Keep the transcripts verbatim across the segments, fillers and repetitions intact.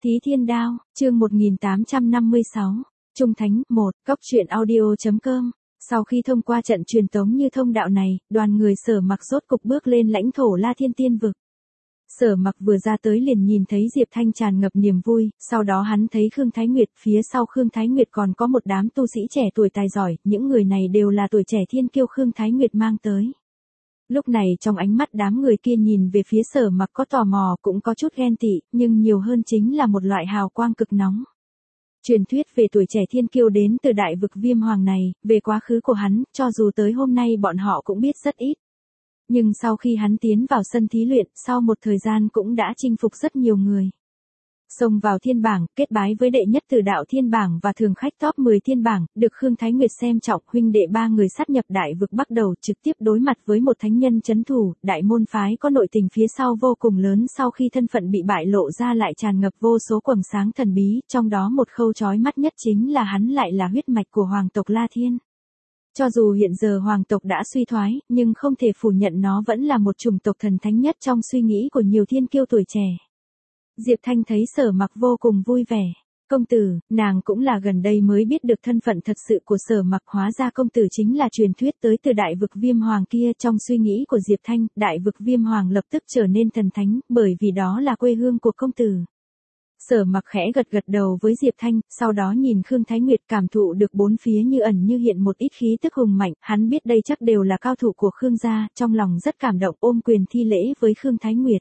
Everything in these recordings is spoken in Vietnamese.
Thí Thiên Đao, chương một nghìn tám trăm năm mươi sáu, Trung Thánh, một, Cốc truyện audio.com. Sau khi thông qua trận truyền tống như thông đạo này, đoàn người Sở Mặc rốt cục bước lên lãnh thổ La Thiên Tiên Vực. Sở Mặc vừa ra tới liền nhìn thấy Diệp Thanh tràn ngập niềm vui, sau đó hắn thấy Khương Thái Nguyệt, phía sau Khương Thái Nguyệt còn có một đám tu sĩ trẻ tuổi tài giỏi, những người này đều là tuổi trẻ thiên kiêu Khương Thái Nguyệt mang tới. Lúc này trong ánh mắt đám người kia nhìn về phía Sở Mặc có tò mò cũng có chút ghen tị, nhưng nhiều hơn chính là một loại hào quang cực nóng. Truyền thuyết về tuổi trẻ thiên kiêu đến từ đại vực Viêm Hoàng này, về quá khứ của hắn, cho dù tới hôm nay bọn họ cũng biết rất ít. Nhưng sau khi hắn tiến vào sân thí luyện, sau một thời gian cũng đã chinh phục rất nhiều người. Xông vào thiên bảng, kết bái với đệ nhất tử đạo thiên bảng và thường khách top mười thiên bảng, được Khương Thái Nguyệt xem trọng, huynh đệ ba người sát nhập đại vực bắt đầu trực tiếp đối mặt với một thánh nhân chấn thủ, đại môn phái có nội tình phía sau vô cùng lớn, sau khi thân phận bị bại lộ ra lại tràn ngập vô số quầng sáng thần bí, trong đó một khâu chói mắt nhất chính là hắn lại là huyết mạch của hoàng tộc La Thiên. Cho dù hiện giờ hoàng tộc đã suy thoái, nhưng không thể phủ nhận nó vẫn là một chủng tộc thần thánh nhất trong suy nghĩ của nhiều thiên kiêu tuổi trẻ. Diệp Thanh thấy Sở Mặc vô cùng vui vẻ. Công tử, nàng cũng là gần đây mới biết được thân phận thật sự của Sở Mặc, hóa ra công tử chính là truyền thuyết tới từ đại vực Viêm Hoàng kia. Trong suy nghĩ của Diệp Thanh, đại vực Viêm Hoàng lập tức trở nên thần thánh, bởi vì đó là quê hương của công tử. Sở Mặc khẽ gật gật đầu với Diệp Thanh, sau đó nhìn Khương Thái Nguyệt, cảm thụ được bốn phía như ẩn như hiện một ít khí tức hùng mạnh, hắn biết đây chắc đều là cao thủ của Khương gia, trong lòng rất cảm động, ôm quyền thi lễ với Khương Thái Nguyệt.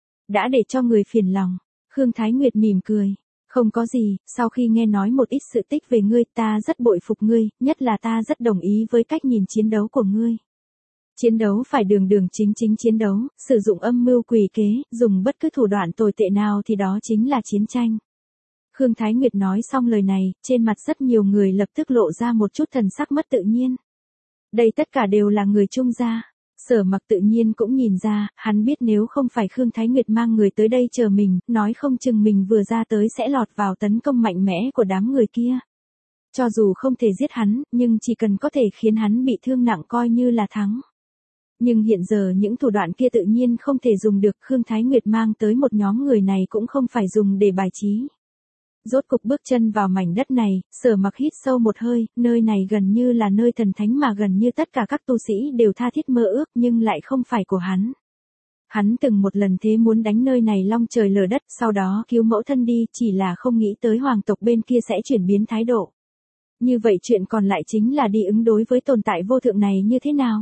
Đã để cho người phiền lòng. Khương Thái Nguyệt mỉm cười. Không có gì, sau khi nghe nói một ít sự tích về ngươi, ta rất bội phục ngươi, nhất là ta rất đồng ý với cách nhìn chiến đấu của ngươi. Chiến đấu phải đường đường chính chính chiến đấu, sử dụng âm mưu quỷ kế, dùng bất cứ thủ đoạn tồi tệ nào thì đó chính là chiến tranh. Khương Thái Nguyệt nói xong lời này, trên mặt rất nhiều người lập tức lộ ra một chút thần sắc mất tự nhiên. Đây tất cả đều là người Trung gia. Sở Mặc tự nhiên cũng nhìn ra, hắn biết nếu không phải Khương Thái Nguyệt mang người tới đây chờ mình, nói không chừng mình vừa ra tới sẽ lọt vào tấn công mạnh mẽ của đám người kia. Cho dù không thể giết hắn, nhưng chỉ cần có thể khiến hắn bị thương nặng coi như là thắng. Nhưng hiện giờ những thủ đoạn kia tự nhiên không thể dùng được, Khương Thái Nguyệt mang tới một nhóm người này cũng không phải dùng để bài trí. Rốt cục bước chân vào mảnh đất này, Sở Mặc hít sâu một hơi, nơi này gần như là nơi thần thánh mà gần như tất cả các tu sĩ đều tha thiết mơ ước nhưng lại không phải của hắn. Hắn từng một lần thế muốn đánh nơi này long trời lở đất, sau đó cứu mẫu thân đi, chỉ là không nghĩ tới hoàng tộc bên kia sẽ chuyển biến thái độ. Như vậy chuyện còn lại chính là đi ứng đối với tồn tại vô thượng này như thế nào?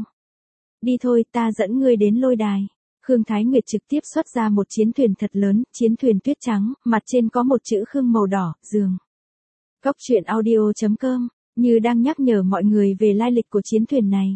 Đi thôi, ta dẫn ngươi đến lôi đài. Khương Thái Nguyệt trực tiếp xuất ra một chiến thuyền thật lớn, chiến thuyền tuyết trắng, mặt trên có một chữ Khương màu đỏ, giường. Cốc truyện audio.com, như đang nhắc nhở mọi người về lai lịch của chiến thuyền này.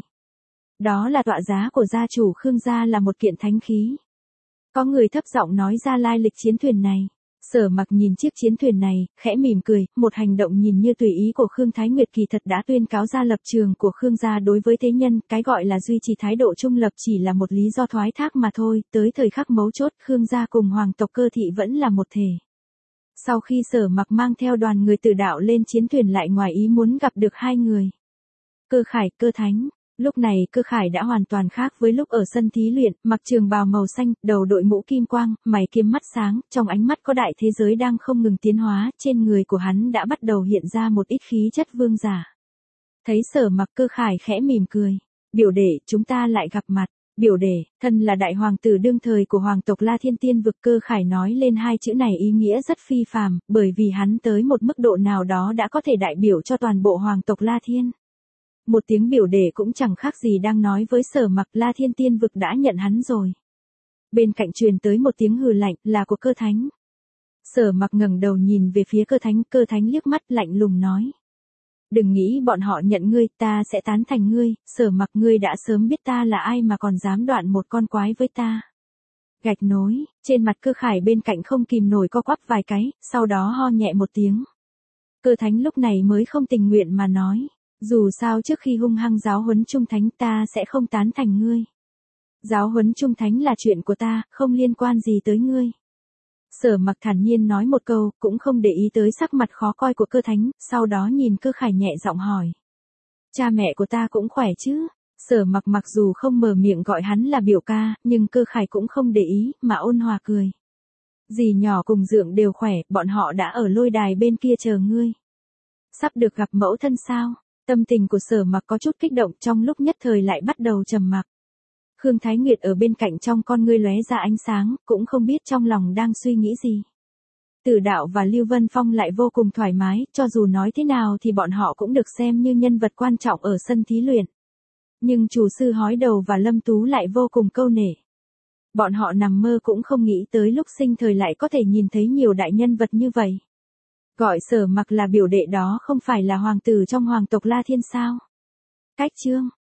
Đó là tọa giá của gia chủ Khương gia, là một kiện thánh khí. Có người thấp giọng nói ra lai lịch chiến thuyền này. Sở Mặc nhìn chiếc chiến thuyền này, khẽ mỉm cười, một hành động nhìn như tùy ý của Khương Thái Nguyệt kỳ thật đã tuyên cáo ra lập trường của Khương gia đối với thế nhân, cái gọi là duy trì thái độ trung lập chỉ là một lý do thoái thác mà thôi, tới thời khắc mấu chốt Khương gia cùng hoàng tộc Cơ thị vẫn là một thể. Sau khi Sở Mặc mang theo đoàn người tử đạo lên chiến thuyền lại ngoài ý muốn gặp được hai người. Cơ Khải, Cơ Thánh. Lúc này Cơ Khải đã hoàn toàn khác với lúc ở sân thí luyện, mặc trường bào màu xanh, đầu đội mũ kim quang, mày kiếm mắt sáng, trong ánh mắt có đại thế giới đang không ngừng tiến hóa, trên người của hắn đã bắt đầu hiện ra một ít khí chất vương giả. Thấy Sở Mặc, Cơ Khải khẽ mỉm cười. Biểu đệ, chúng ta lại gặp mặt. Biểu đệ, thân là đại hoàng tử đương thời của hoàng tộc La Thiên Tiên Vực. Cơ Khải nói lên hai chữ này ý nghĩa rất phi phàm, bởi vì hắn tới một mức độ nào đó đã có thể đại biểu cho toàn bộ hoàng tộc La Thiên. Một tiếng biểu đệ cũng chẳng khác gì đang nói với Sở Mặc, La Thiên Tiên Vực đã nhận hắn rồi. Bên cạnh truyền tới một tiếng hừ lạnh, là của Cơ Thánh. Sở Mặc ngẩng đầu nhìn về phía Cơ Thánh, Cơ Thánh liếc mắt lạnh lùng nói. Đừng nghĩ bọn họ nhận ngươi, ta sẽ tán thành ngươi, Sở Mặc, ngươi đã sớm biết ta là ai mà còn dám đoạn một con quái với ta. Gạch nối, trên mặt Cơ Khải bên cạnh không kìm nổi co quắp vài cái, sau đó ho nhẹ một tiếng. Cơ Thánh lúc này mới không tình nguyện mà nói. Dù sao trước khi hung hăng giáo huấn Trung Thánh ta sẽ không tán thành ngươi. Giáo huấn Trung Thánh là chuyện của ta, không liên quan gì tới ngươi. Sở Mặc thản nhiên nói một câu, cũng không để ý tới sắc mặt khó coi của Cơ Thánh, sau đó nhìn Cơ Khải nhẹ giọng hỏi. Cha mẹ của ta cũng khỏe chứ? Sở Mặc mặc dù không mở miệng gọi hắn là biểu ca, nhưng Cơ Khải cũng không để ý, mà ôn hòa cười. Dì nhỏ cùng dượng đều khỏe, bọn họ đã ở lôi đài bên kia chờ ngươi. Sắp được gặp mẫu thân sao? Tâm tình của Sở Mặc có chút kích động, trong lúc nhất thời lại bắt đầu trầm mặc. Khương Thái Nguyệt ở bên cạnh, trong con ngươi lóe ra ánh sáng, cũng không biết trong lòng đang suy nghĩ gì. Tử Đạo và Lưu Vân Phong lại vô cùng thoải mái, cho dù nói thế nào thì bọn họ cũng được xem như nhân vật quan trọng ở sân thí luyện. Nhưng chủ sư Hói Đầu và Lâm Tú lại vô cùng câu nể. Bọn họ nằm mơ cũng không nghĩ tới lúc sinh thời lại có thể nhìn thấy nhiều đại nhân vật như vậy. Gọi Sở Mặc là biểu đệ đó không phải là hoàng tử trong hoàng tộc La Thiên sao? Cách chương